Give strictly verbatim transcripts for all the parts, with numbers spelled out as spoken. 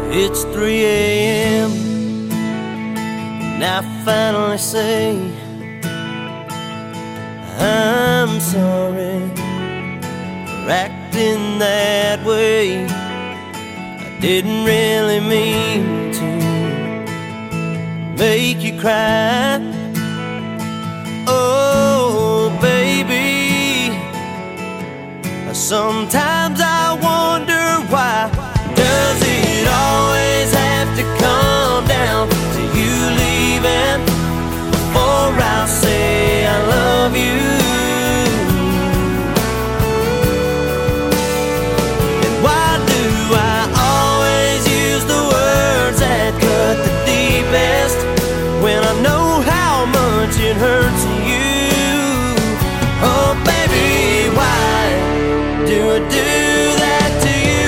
It's three a m and I finally say I'm sorry for acting that way. I didn't really mean to make you cry. Oh, baby, sometimes I wonder why. Does it always have to come down to you leaving before I say I love you? And why do I always use the words that cut the deepest when I know how much it hurts you? Oh baby, why do I do that to you?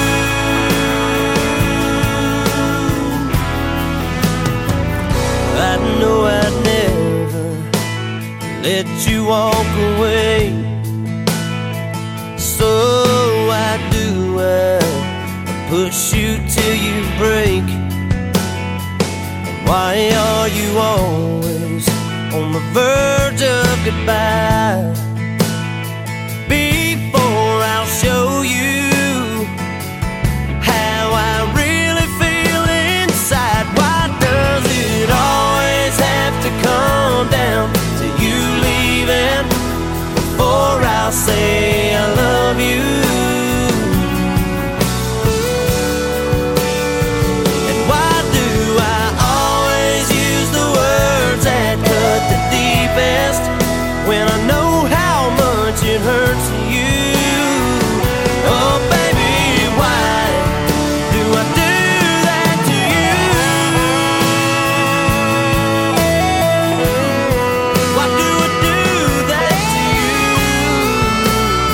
I know I'd never let you walk away, so I do, I push you till you break. Why are you always on the verge of goodbye? Before I'll show you how I really feel inside. Why does it always have to come down to you leaving before I'll say I love you? And why do I always use the words that cut the deepest when I know how much it hurts you? Oh baby, why do I do that to you? Why do I do that to you?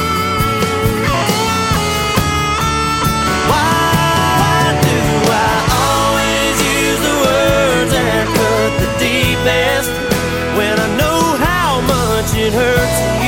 Why do I always use the words that cut the deepest when I know how much it hurts you?